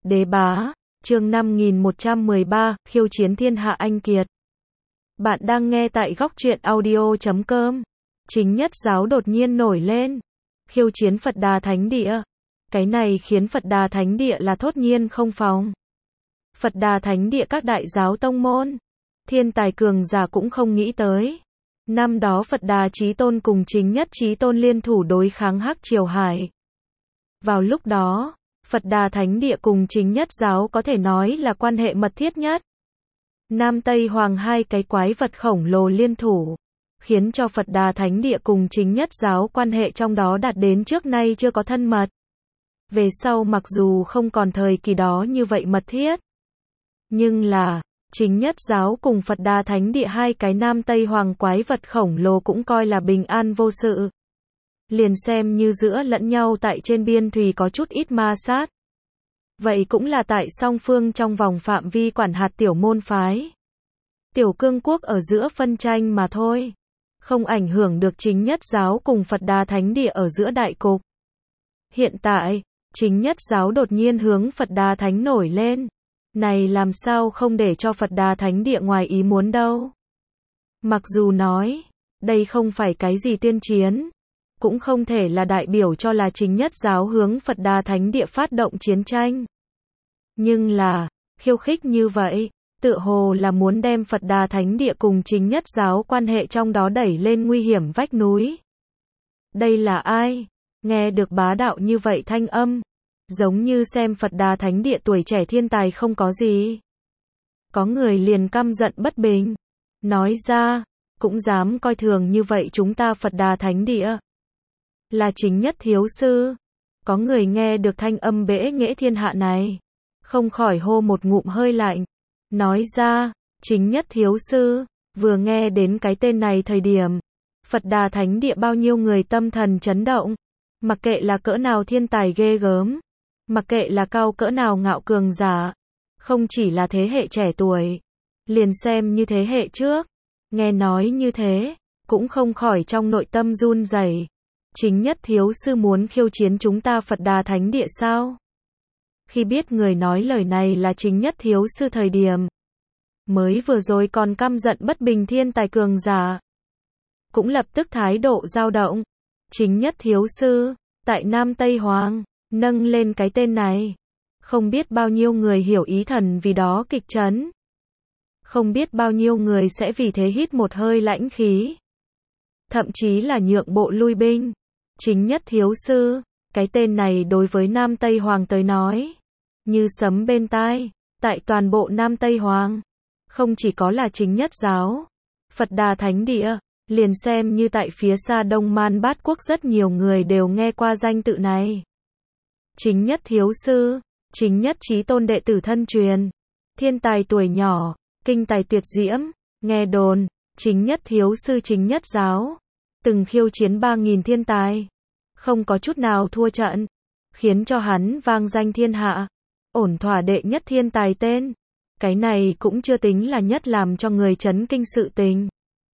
Đế bá, chương 5113, khiêu chiến thiên hạ anh kiệt. Bạn đang nghe tại góc truyện audio.com. Chính nhất giáo đột nhiên nổi lên. Khiêu chiến Phật Đà Thánh Địa. Cái này khiến Phật Đà Thánh Địa là thốt nhiên không phòng. Phật Đà Thánh Địa các đại giáo tông môn, thiên tài cường giả cũng không nghĩ tới. Năm đó Phật Đà Chí Tôn cùng Chính Nhất Chí Tôn liên thủ đối kháng Hắc Triều Hải. Vào lúc đó, Phật Đà Thánh Địa cùng Chính Nhất giáo có thể nói là quan hệ mật thiết nhất. Nam Tây Hoàng hai cái quái vật khổng lồ liên thủ, khiến cho Phật Đà Thánh Địa cùng Chính Nhất giáo quan hệ trong đó đạt đến trước nay chưa có thân mật. Về sau mặc dù không còn thời kỳ đó như vậy mật thiết, nhưng là, Chính Nhất giáo cùng Phật Đà Thánh Địa hai cái Nam Tây Hoàng quái vật khổng lồ cũng coi là bình an vô sự. Liền xem như giữa lẫn nhau tại trên biên thùy có chút ít ma sát. Vậy cũng là tại song phương trong vòng phạm vi quản hạt tiểu môn phái, tiểu cương quốc ở giữa phân tranh mà thôi. Không ảnh hưởng được Chính Nhất giáo cùng Phật Đà Thánh Địa ở giữa đại cục. Hiện tại, Chính Nhất giáo đột nhiên hướng Phật Đà Thánh nổi lên. Này làm sao không để cho Phật Đà Thánh Địa ngoài ý muốn đâu. Mặc dù nói, đây không phải cái gì tiên chiến, cũng không thể là đại biểu cho là Chính Nhất giáo hướng Phật Đà Thánh Địa phát động chiến tranh. Nhưng là, khiêu khích như vậy, tựa hồ là muốn đem Phật Đà Thánh Địa cùng Chính Nhất giáo quan hệ trong đó đẩy lên nguy hiểm vách núi. Đây là ai? Nghe được bá đạo như vậy thanh âm, giống như xem Phật Đà Thánh Địa tuổi trẻ thiên tài không có gì. Có người liền căm giận bất bình, nói ra, cũng dám coi thường như vậy chúng ta Phật Đà Thánh Địa. Là Chính Nhất thiếu sư. Có người nghe được thanh âm bẽ nghễ thiên hạ này, không khỏi hô một ngụm hơi lạnh, nói ra, Chính Nhất thiếu sư. Vừa nghe đến cái tên này thời điểm, Phật Đà Thánh Địa bao nhiêu người tâm thần chấn động. Mặc kệ là cỡ nào thiên tài ghê gớm, mặc kệ là cao cỡ nào ngạo cường giả, không chỉ là thế hệ trẻ tuổi, liền xem như thế hệ trước, nghe nói như thế, cũng không khỏi trong nội tâm run rẩy. Chính Nhất thiếu sư muốn khiêu chiến chúng ta Phật Đà Thánh Địa sao? Khi biết người nói lời này là Chính Nhất thiếu sư thời điểm, mới vừa rồi còn căm giận bất bình thiên tài cường giả, cũng lập tức thái độ dao động. Chính Nhất thiếu sư, tại Nam Tây Hoàng, nâng lên cái tên này, không biết bao nhiêu người hiểu ý thần vì đó kịch chấn. Không biết bao nhiêu người sẽ vì thế hít một hơi lãnh khí, thậm chí là nhượng bộ lui binh. Chính Nhất thiếu sư, cái tên này đối với Nam Tây Hoàng tới nói, như sấm bên tai. Tại toàn bộ Nam Tây Hoàng, không chỉ có là Chính Nhất giáo, Phật Đà Thánh Địa, liền xem như tại phía xa Đông Man Bát Quốc rất nhiều người đều nghe qua danh tự này. Chính Nhất thiếu sư, Chính Nhất Chí Tôn đệ tử thân truyền, thiên tài tuổi nhỏ, kinh tài tuyệt diễm, nghe đồn, Chính Nhất thiếu sư Chính Nhất giáo, từng khiêu chiến 3.000 thiên tài, không có chút nào thua trận, khiến cho hắn vang danh thiên hạ, ổn thỏa đệ nhất thiên tài tên. Cái này cũng chưa tính là nhất làm cho người chấn kinh sự tình.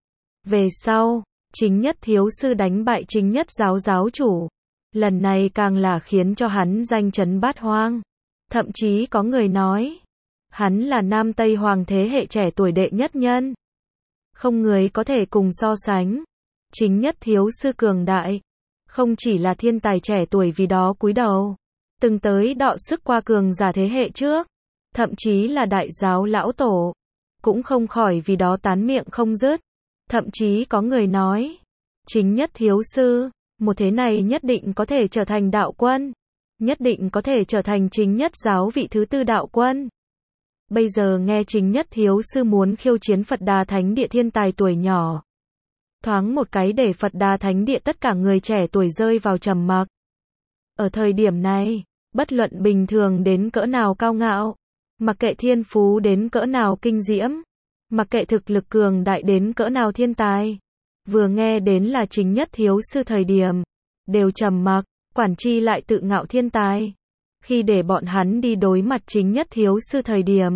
Về sau, Chính Nhất thiếu sư đánh bại Chính Nhất giáo giáo chủ, lần này càng là khiến cho hắn danh chấn bát hoang. Thậm chí có người nói, hắn là Nam Tây Hoàng thế hệ trẻ tuổi đệ nhất nhân. Không người có thể cùng so sánh. Chính Nhất thiếu sư cường đại, không chỉ là thiên tài trẻ tuổi vì đó cúi đầu, từng tới đọ sức qua cường giả thế hệ trước, thậm chí là đại giáo lão tổ, cũng không khỏi vì đó tán miệng không dứt. Thậm chí có người nói, Chính Nhất thiếu sư, một thế này nhất định có thể trở thành đạo quân, nhất định có thể trở thành Chính Nhất giáo vị thứ tư đạo quân. Bây giờ nghe Chính Nhất thiếu sư muốn khiêu chiến Phật Đà Thánh Địa thiên tài tuổi nhỏ, thoáng một cái để Phật Đà Thánh Địa tất cả người trẻ tuổi rơi vào trầm mặc. Ở thời điểm này, bất luận bình thường đến cỡ nào cao ngạo, mặc kệ thiên phú đến cỡ nào kinh diễm, mặc kệ thực lực cường đại đến cỡ nào thiên tài, vừa nghe đến là Chính Nhất thiếu sư thời điểm, đều trầm mặc, quản chi lại tự ngạo thiên tài. Khi để bọn hắn đi đối mặt Chính Nhất thiếu sư thời điểm,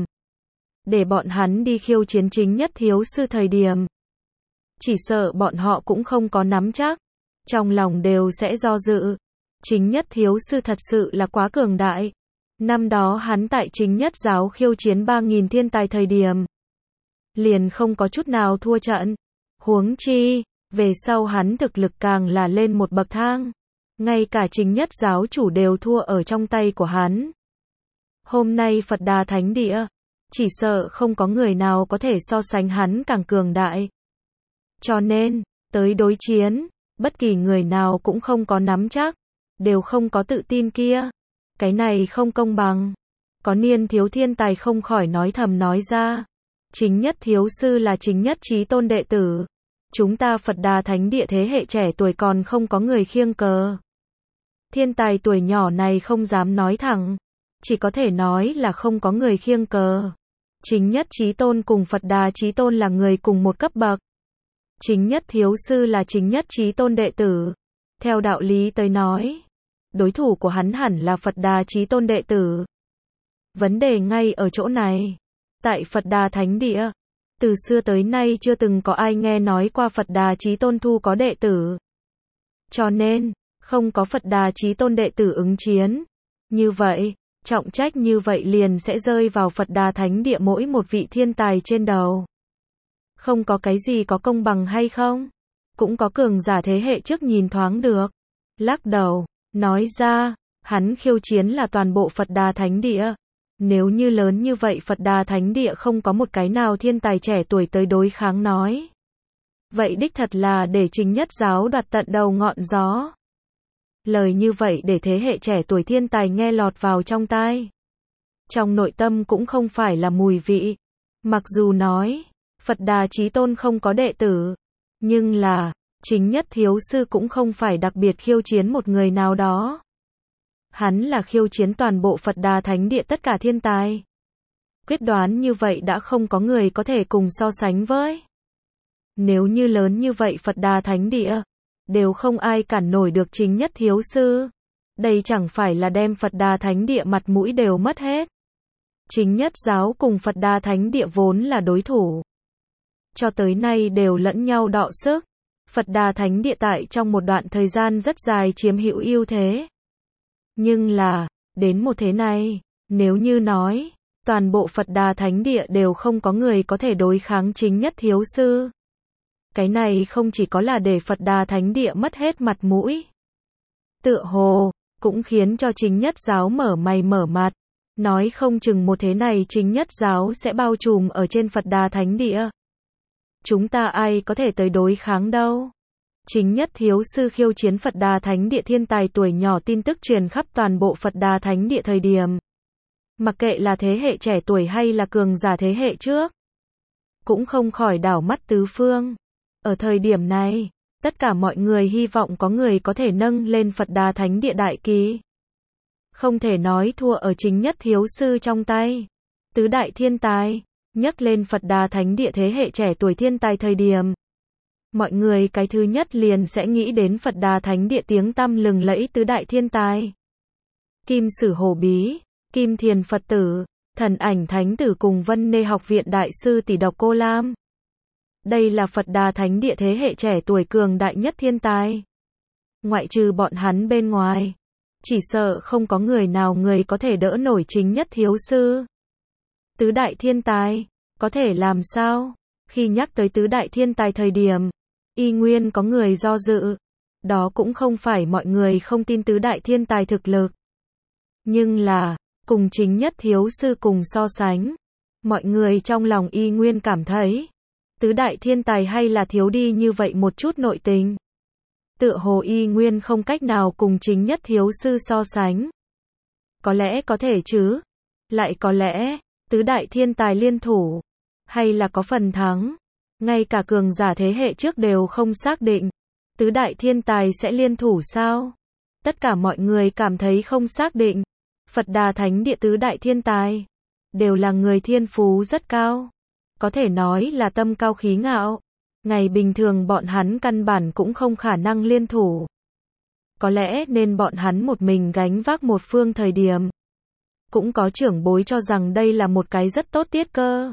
để bọn hắn đi khiêu chiến Chính Nhất thiếu sư thời điểm, chỉ sợ bọn họ cũng không có nắm chắc, trong lòng đều sẽ do dự. Chính Nhất thiếu sư thật sự là quá cường đại, Năm đó hắn tại chính nhất giáo khiêu chiến 3.000 thiên tài thời điểm, liền không có chút nào thua trận. Huống chi, về sau hắn thực lực càng là lên một bậc thang. Ngay cả chính nhất giáo chủ đều thua ở trong tay của hắn. Hôm nay Phật Đà Thánh Địa, chỉ sợ không có người nào có thể so sánh hắn càng cường đại. Cho nên, tới đối chiến, bất kỳ người nào cũng không có nắm chắc, đều không có tự tin kia. Cái này không công bằng. Có niên thiếu thiên tài không khỏi nói thầm nói ra. Chính nhất thiếu sư là chính nhất chí tôn đệ tử. Chúng ta Phật Đà Thánh Địa thế hệ trẻ tuổi còn không có người khiêng cờ. Thiên tài tuổi nhỏ này không dám nói thẳng, chỉ có thể nói là không có người khiêng cờ. Chính nhất chí tôn cùng Phật Đà chí tôn là người cùng một cấp bậc. Chính nhất thiếu sư là chính nhất chí tôn đệ tử. Theo đạo lý tới nói, đối thủ của hắn hẳn là Phật Đà chí tôn đệ tử. Vấn đề ngay ở chỗ này. Tại Phật Đà Thánh Địa, từ xưa tới nay chưa từng có ai nghe nói qua Phật Đà chí tôn thu có đệ tử. Cho nên, không có Phật Đà chí tôn đệ tử ứng chiến. Như vậy, trọng trách như vậy liền sẽ rơi vào Phật Đà Thánh Địa mỗi một vị thiên tài trên đầu. Không có cái gì có công bằng hay không? Cũng có cường giả thế hệ trước nhìn thoáng được. Lắc đầu, nói ra, hắn khiêu chiến là toàn bộ Phật Đà Thánh Địa. Nếu như lớn như vậy Phật Đà Thánh Địa không có một cái nào thiên tài trẻ tuổi tới đối kháng nói. Vậy đích thật là để chính nhất giáo đoạt tận đầu ngọn gió. Lời như vậy để thế hệ trẻ tuổi thiên tài nghe lọt vào trong tai. Trong nội tâm cũng không phải là mùi vị. Mặc dù nói, Phật Đà chí tôn không có đệ tử, nhưng là, chính nhất thiếu sư cũng không phải đặc biệt khiêu chiến một người nào đó. Hắn là khiêu chiến toàn bộ Phật Đà Thánh Địa tất cả thiên tài. Quyết đoán như vậy đã không có người có thể cùng so sánh với. Nếu như lớn như vậy Phật Đà Thánh Địa, đều không ai cản nổi được chính nhất thiếu sư. Đây chẳng phải là đem Phật Đà Thánh Địa mặt mũi đều mất hết. Chính nhất giáo cùng Phật Đà Thánh Địa vốn là đối thủ. Cho tới nay đều lẫn nhau đọ sức. Phật Đà Thánh Địa tại trong một đoạn thời gian rất dài chiếm hữu ưu thế. Nhưng là, đến một thế này, nếu như nói, toàn bộ Phật Đà Thánh Địa đều không có người có thể đối kháng chính nhất thiếu sư. Cái này không chỉ có là để Phật Đà Thánh Địa mất hết mặt mũi. Tựa hồ, cũng khiến cho chính nhất giáo mở mày mở mặt. Nói không chừng một thế này chính nhất giáo sẽ bao trùm ở trên Phật Đà Thánh Địa. Chúng ta ai có thể tới đối kháng đâu. Chính nhất thiếu sư khiêu chiến Phật Đà Thánh Địa thiên tài tuổi nhỏ tin tức truyền khắp toàn bộ Phật Đà Thánh Địa thời điểm. Mặc kệ là thế hệ trẻ tuổi hay là cường giả thế hệ trước, cũng không khỏi đảo mắt tứ phương. Ở thời điểm này, tất cả mọi người hy vọng có người có thể nâng lên Phật Đà Thánh Địa đại kỳ. Không thể nói thua ở chính nhất thiếu sư trong tay. Tứ đại thiên tài, nhắc lên Phật Đà Thánh Địa thế hệ trẻ tuổi thiên tài thời điểm. Mọi người cái thứ nhất liền sẽ nghĩ đến Phật Đà Thánh Địa tiếng tăm lừng lẫy tứ đại thiên tài. Kim Sử Hổ Bí, Kim Thiền Phật Tử, Thần Ảnh Thánh Tử cùng Vân Nê Học Viện Đại Sư Tỷ Độc Cô Lam. Đây là Phật Đà Thánh Địa thế hệ trẻ tuổi cường đại nhất thiên tài. Ngoại trừ bọn hắn bên ngoài, chỉ sợ không có người nào người có thể đỡ nổi chính nhất thiếu sư. Tứ đại thiên tài, có thể làm sao? Khi nhắc tới tứ đại thiên tài thời điểm, y nguyên có người do dự. Đó cũng không phải mọi người không tin tứ đại thiên tài thực lực. Nhưng là, cùng chính nhất thiếu sư cùng so sánh, mọi người trong lòng y nguyên cảm thấy, tứ đại thiên tài hay là thiếu đi như vậy một chút nội tình. Tựa hồ y nguyên không cách nào cùng chính nhất thiếu sư so sánh. Có lẽ có thể chứ. Lại có lẽ, tứ đại thiên tài liên thủ. Hay là có phần thắng. Ngay cả cường giả thế hệ trước đều không xác định. Tứ đại thiên tài sẽ liên thủ sao? Tất cả mọi người cảm thấy không xác định. Phật Đà Thánh Địa tứ đại thiên tài. Đều là người thiên phú rất cao. Có thể nói là tâm cao khí ngạo. Ngày bình thường bọn hắn căn bản cũng không khả năng liên thủ. Có lẽ nên bọn hắn một mình gánh vác một phương thời điểm. Cũng có trưởng bối cho rằng đây là một cái rất tốt tiết cơ.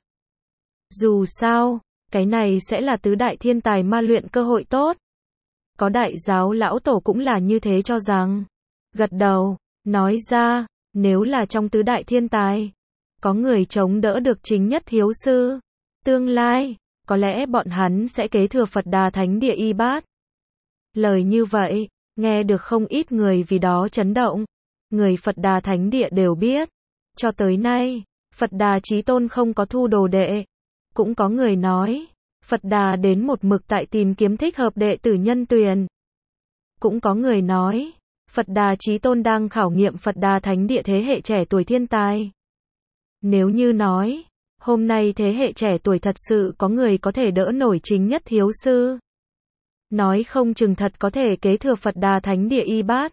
Dù sao, cái này sẽ là tứ đại thiên tài ma luyện cơ hội tốt. Có đại giáo lão tổ cũng là như thế cho rằng. Gật đầu, nói ra, Nếu là trong tứ đại thiên tài, có người chống đỡ được chính nhất thiếu sư. Tương lai, có lẽ bọn hắn sẽ kế thừa Phật Đà Thánh Địa y bát. Lời như vậy, nghe được không ít người vì đó chấn động. Người Phật Đà Thánh Địa đều biết, cho tới nay, Phật Đà Chí Tôn không có thu đồ đệ. Cũng có người nói, Phật Đà đến một mực tại tìm kiếm thích hợp đệ tử nhân tuyển. Cũng có người nói, Phật Đà Chí Tôn đang khảo nghiệm Phật Đà Thánh Địa thế hệ trẻ tuổi thiên tài. Nếu như nói, hôm nay thế hệ trẻ tuổi thật sự có người có thể đỡ nổi chính nhất thiếu sư. Nói không chừng thật có thể kế thừa Phật Đà Thánh Địa y bát.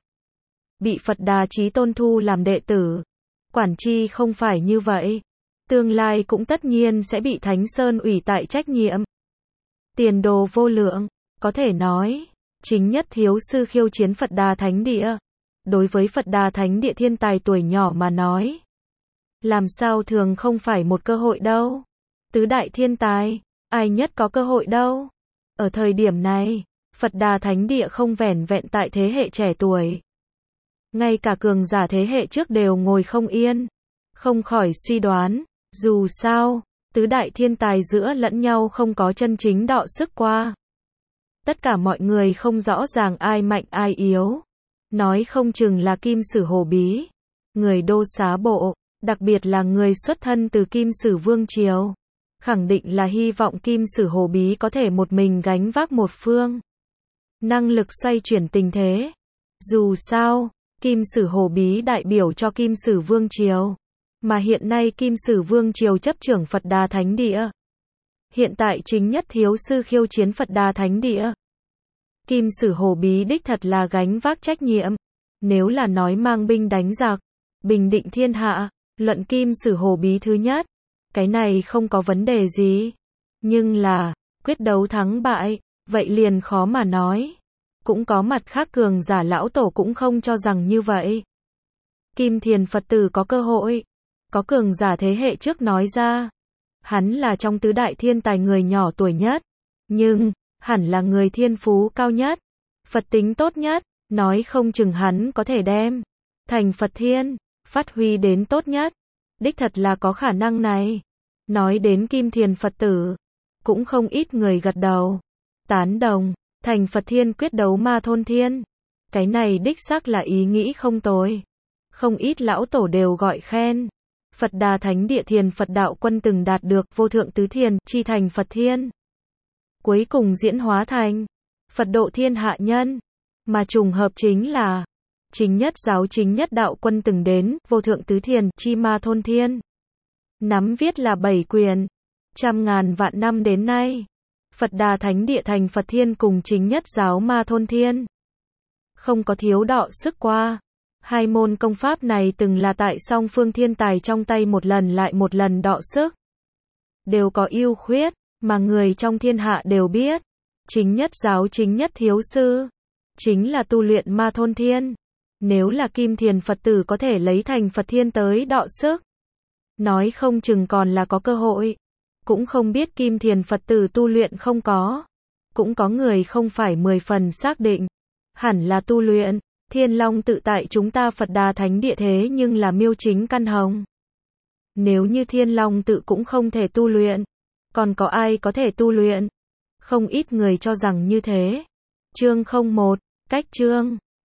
Bị Phật Đà Chí Tôn thu làm đệ tử. Quản chi không phải như vậy. Tương lai cũng tất nhiên sẽ bị Thánh Sơn ủy tại trách nhiệm. Tiền đồ vô lượng, có thể nói, chính nhất thiếu sư khiêu chiến Phật Đà Thánh Địa. Đối với Phật Đà Thánh Địa thiên tài tuổi nhỏ mà nói, làm sao thường không phải một cơ hội đâu. Tứ đại thiên tài, ai nhất có cơ hội đâu. Ở thời điểm này, Phật Đà Thánh Địa không vẻn vẹn tại thế hệ trẻ tuổi. Ngay cả cường giả thế hệ trước đều ngồi không yên. Không khỏi suy đoán, dù sao, tứ đại thiên tài giữa lẫn nhau không có chân chính đọ sức qua. Tất cả mọi người không rõ ràng ai mạnh ai yếu. Nói không chừng là Kim Sử Hồ Bí, người Đô Xá Bộ, đặc biệt là người xuất thân từ Kim Sử Vương Triều. Khẳng định là hy vọng Kim Sử Hồ Bí có thể một mình gánh vác một phương. Năng lực xoay chuyển tình thế. Dù sao, Kim Sử Hồ Bí đại biểu cho Kim Sử Vương Triều. Mà hiện nay Kim Sử Vương Triều chấp trưởng Phật Đà Thánh Địa. Hiện tại chính nhất thiếu sư khiêu chiến Phật Đà Thánh Địa. Kim Sử Hồ Bí đích thật là gánh vác trách nhiệm. Nếu là nói mang binh đánh giặc, bình định thiên hạ, luận Kim Sử Hồ Bí thứ nhất. Cái này không có vấn đề gì. Nhưng là, quyết đấu thắng bại, vậy liền khó mà nói. Cũng có mặt khác cường giả lão tổ cũng không cho rằng như vậy. Kim Thiền Phật tử có cơ hội. Có cường giả thế hệ trước nói ra. Hắn là trong tứ đại thiên tài người nhỏ tuổi nhất. Nhưng, hẳn là người thiên phú cao nhất. Phật tính tốt nhất. Nói không chừng hắn có thể đem thành Phật Thiên, phát huy đến tốt nhất. Đích thật là có khả năng này. Nói đến Kim Thiền Phật tử, cũng không ít người gật đầu. Tán đồng, thành Phật Thiên quyết đấu Ma Thôn Thiên. Cái này đích xác là ý nghĩ không tồi. Không ít lão tổ đều gọi khen. Phật Đà Thánh Địa Thiền Phật Đạo Quân từng đạt được vô thượng tứ thiền, chi thành Phật Thiên. Cuối cùng diễn hóa thành Phật độ thiên hạ nhân. Mà trùng hợp chính là chính nhất giáo chính nhất đạo quân từng đến vô thượng tứ thiền, chi Ma Thôn Thiên. Nắm viết là 7 quyền. Trăm ngàn vạn năm đến nay, Phật Đà Thánh Địa thành Phật Thiên cùng chính nhất giáo Ma Thôn Thiên. Không có thiếu đọ sức qua. Hai môn công pháp này từng là tại song phương thiên tài trong tay một lần lại một lần đọ sức. Đều có ưu khuyết, mà người trong thiên hạ đều biết. Chính nhất giáo chính nhất thiếu sư, chính là tu luyện Ma Thôn Thiên. Nếu là Kim Thiền Phật tử có thể lấy thành Phật Thiên tới đọ sức, nói không chừng còn là có cơ hội. Cũng không biết Kim Thiền Phật tử tu luyện không có. Cũng có người không phải 10 phần xác định. Hẳn là tu luyện. Thiên Long tự tại chúng ta Phật Đà Thánh Địa thế nhưng là miêu chính căn hồng. Nếu như Thiên Long tự cũng không thể tu luyện, còn có ai có thể tu luyện? Không ít người cho rằng như thế. Chương 01, cách chương